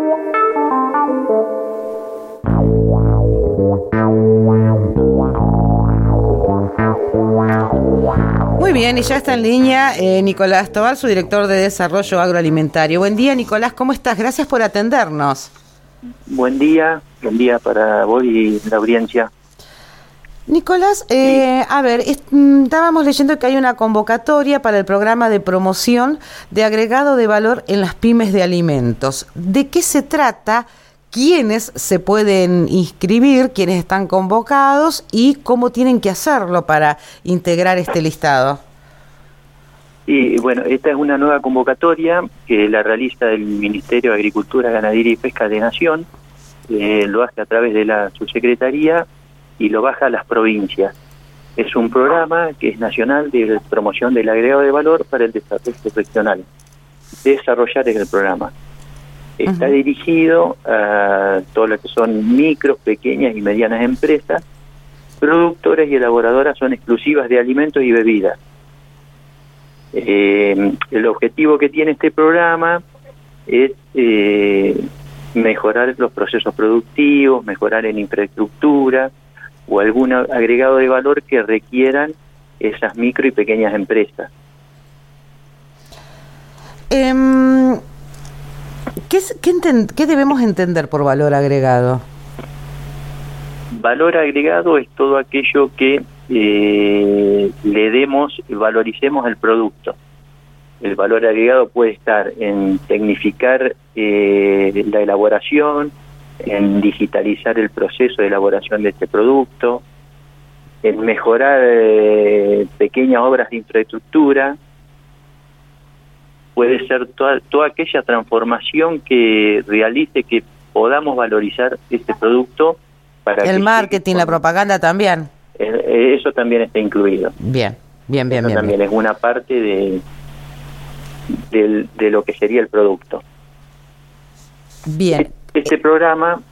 Muy bien, y ya está en línea Nicolás Tobar, su director de Desarrollo Agroalimentario. Buen día, Nicolás, ¿cómo estás? Gracias por atendernos. Buen día para vos y la audiencia. Nicolás, a ver, estábamos leyendo que hay una convocatoria para el programa de promoción de agregado de valor en las pymes de alimentos. ¿De qué se trata? ¿Quiénes se pueden inscribir? ¿Quiénes están convocados? ¿Y cómo tienen que hacerlo para integrar este listado? Y bueno, esta es una nueva convocatoria que la realiza el Ministerio de Agricultura, Ganadería y Pesca de Nación. Lo hace a través de la subsecretaría y lo baja a las provincias. Es un programa que es nacional de promoción del agregado de valor para el desarrollo regional. Desarrollar es el programa. Está dirigido a todo lo que son micro, pequeñas y medianas empresas. Productoras y elaboradoras son exclusivas de alimentos y bebidas. El objetivo que tiene este programa es mejorar los procesos productivos, mejorar en infraestructura o algún agregado de valor que requieran esas micro y pequeñas empresas. ¿Qué debemos entender por valor agregado? Valor agregado es todo aquello que valoricemos el producto. El valor agregado puede estar en tecnificar la elaboración, en digitalizar el proceso de elaboración de este producto, en mejorar pequeñas obras de infraestructura. Puede ser toda aquella transformación que realice que podamos valorizar este producto. Para el marketing, la propaganda también. Eso también está incluido. Bien. También es una parte de lo que sería el producto. Bien. Este programa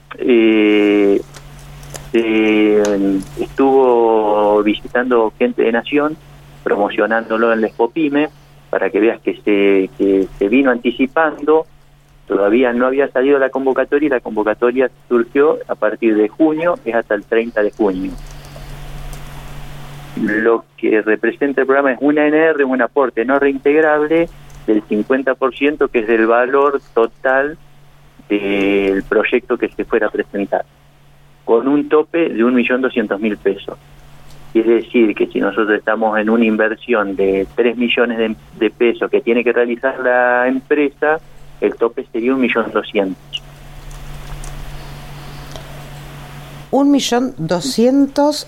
estuvo visitando gente de Nación, promocionándolo en la Expopyme, para que veas que se vino anticipando. Todavía no había salido la convocatoria y la convocatoria surgió a partir de junio, es hasta el 30 de junio. Lo que representa el programa es una NR, un aporte no reintegrable del 50%, que es del valor total del proyecto que se fuera a presentar, con un tope de 1.200.000 pesos. Quiere decir que si nosotros estamos en una inversión de 3 millones de pesos que tiene que realizar la empresa, el tope sería 1.200.000. 1.200.000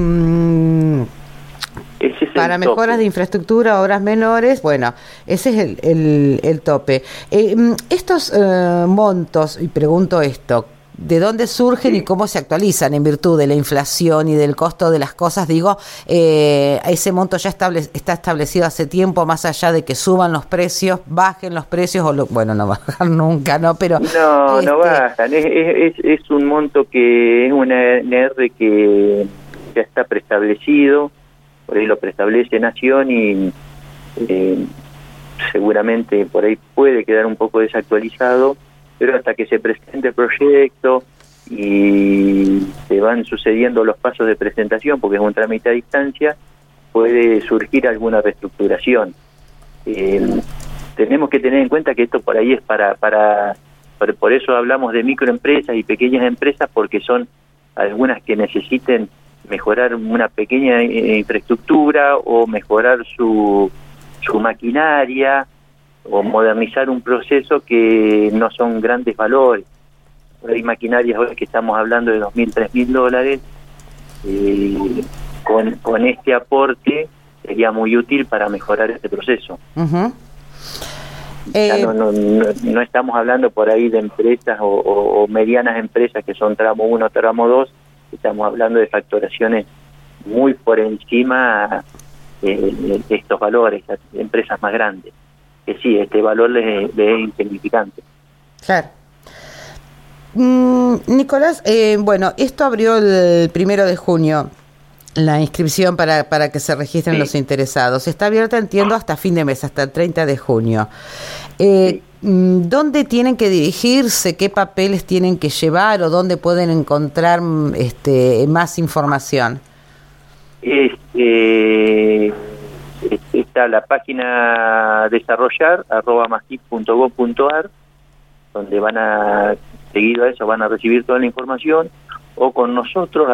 para mejoras de infraestructura, obras menores. Bueno, ese es el tope. Estos montos, y pregunto esto, ¿de dónde surgen y cómo se actualizan en virtud de la inflación y del costo de las cosas? Digo, ese monto ya está establecido hace tiempo, más allá de que suban los precios, bajen los precios, bueno, no bajan nunca, ¿no? Pero no bajan. Es un monto que es una NR que ya está preestablecido, por ahí lo preestablece Nación y seguramente por ahí puede quedar un poco desactualizado, pero hasta que se presente el proyecto y se van sucediendo los pasos de presentación, porque es un trámite a distancia, puede surgir alguna reestructuración. Tenemos que tener en cuenta que esto por ahí es por eso hablamos de microempresas y pequeñas empresas, porque son algunas que necesiten mejorar una pequeña infraestructura o mejorar su maquinaria, o modernizar un proceso que no son grandes valores. Hay maquinarias hoy que estamos hablando de $2.000, $3.000, con este aporte sería muy útil para mejorar este proceso. Uh-huh. No estamos hablando por ahí de empresas o medianas empresas que son tramo 1, tramo 2, estamos hablando de facturaciones muy por encima de estos valores, las empresas más grandes. Que sí, este valor les es insignificante. Claro. Nicolás, bueno, esto abrió el 1 de junio, la inscripción para que se registren los interesados. Está abierta, entiendo, hasta fin de mes, hasta el 30 de junio. ¿dónde tienen que dirigirse? ¿Qué papeles tienen que llevar o dónde pueden encontrar más información? Está la página desarrollar@masip.gov.ar, donde seguido a eso van a recibir toda la información, o con nosotros a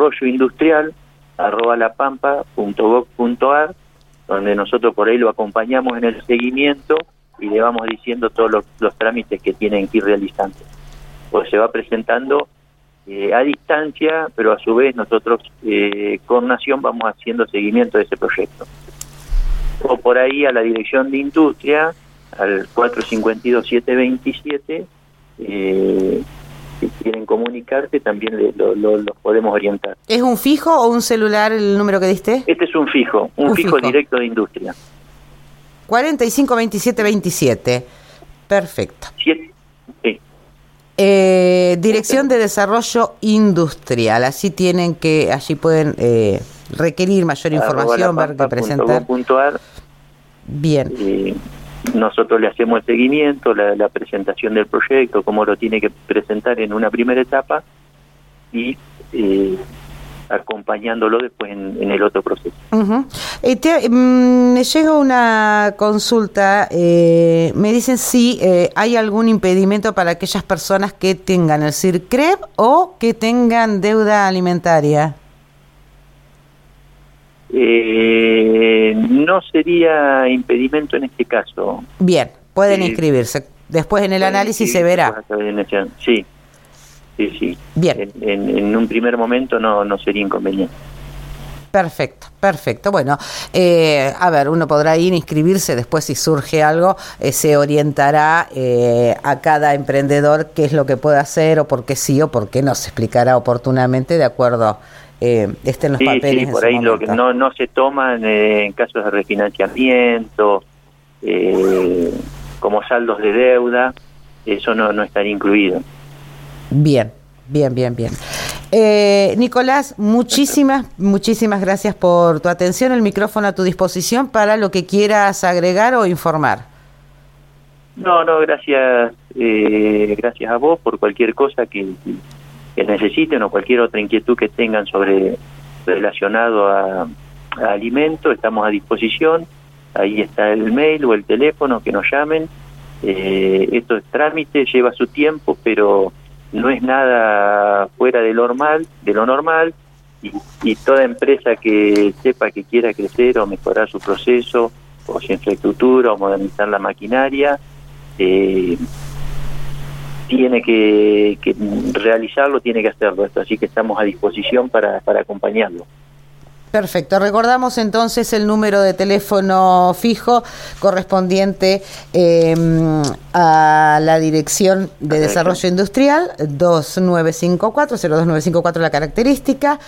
desarrolloindustrial@lapampa.gov.ar, donde nosotros por ahí lo acompañamos en el seguimiento y le vamos diciendo todos los trámites que tienen que ir realizando. Pues se va presentando a distancia, pero a su vez nosotros con Nación vamos haciendo seguimiento de ese proyecto. O por ahí a la Dirección de Industria, al 452-727, si quieren comunicarse también los podemos orientar. ¿Es un fijo o un celular el número que diste? Este es un fijo directo de Industria. 452727. Perfecto. Sí. Dirección de Desarrollo Industrial. Allí pueden requerir mayor información, ver qué presentar. Bien. Nosotros le hacemos el seguimiento, la presentación del proyecto, cómo lo tiene que presentar en una primera etapa y acompañándolo después en el otro proceso. Uh-huh. Me llega una consulta, me dicen si hay algún impedimento para aquellas personas que tengan el CIRCREV o que tengan deuda alimentaria. No sería impedimento en este caso. Bien, pueden inscribirse. Después en el análisis se verá. Sí. Bien. En un primer momento no sería inconveniente. Perfecto. Bueno, uno podrá ir a inscribirse, después si surge algo, se orientará a cada emprendedor qué es lo que puede hacer o por qué sí o por qué no, se explicará oportunamente de acuerdo estén los papeles. Sí, por ahí lo que no se toman en casos de refinanciamiento, como saldos de deuda, eso no estaría incluido. Bien. Nicolás, muchísimas gracias por tu atención. El micrófono a tu disposición para lo que quieras agregar o informar. No, gracias a vos por cualquier cosa que necesiten o cualquier otra inquietud que tengan relacionado a alimentos. Estamos a disposición. Ahí está el mail o el teléfono, que nos llamen. Esto es trámite, lleva su tiempo, pero no es nada fuera de lo normal, y toda empresa que sepa que quiera crecer o mejorar su proceso o su infraestructura o modernizar la maquinaria, tiene que realizarlo, tiene que hacerlo. Así que estamos a disposición para acompañarlo. Perfecto. Recordamos entonces el número de teléfono fijo correspondiente a la Dirección de Desarrollo Industrial, 0294 la característica,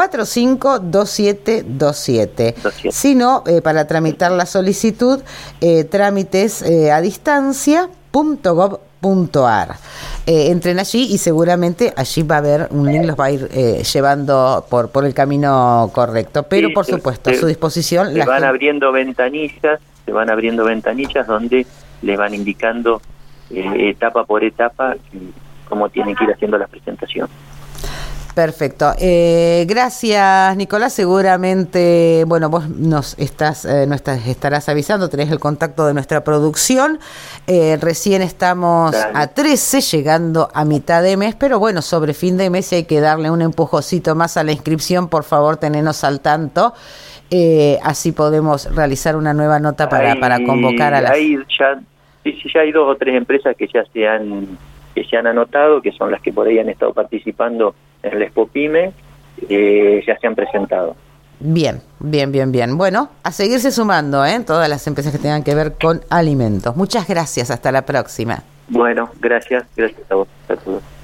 452727. Si no, para tramitar la solicitud, trámites a distancia.gov.ar. Entren allí y seguramente allí va a haber un link, los va a ir llevando por el camino correcto, pero sí, por supuesto a su disposición. Se van abriendo ventanillas donde les van indicando etapa por etapa cómo tienen que ir haciendo la presentación. Perfecto. Gracias, Nicolás. Seguramente, vos nos estarás avisando, tenés el contacto de nuestra producción. Recién estamos a 13, llegando a mitad de mes, pero sobre fin de mes, si hay que darle un empujocito más a la inscripción, por favor, tenenos al tanto. Así podemos realizar una nueva nota para convocar a las... Ya hay 2 o 3 empresas que ya se han anotado, que son las que por ahí han estado participando en el Expo Pyme, ya se han presentado. Bien. Bueno, a seguirse sumando, todas las empresas que tengan que ver con alimentos. Muchas gracias, hasta la próxima. Bueno, gracias a vos, a todos.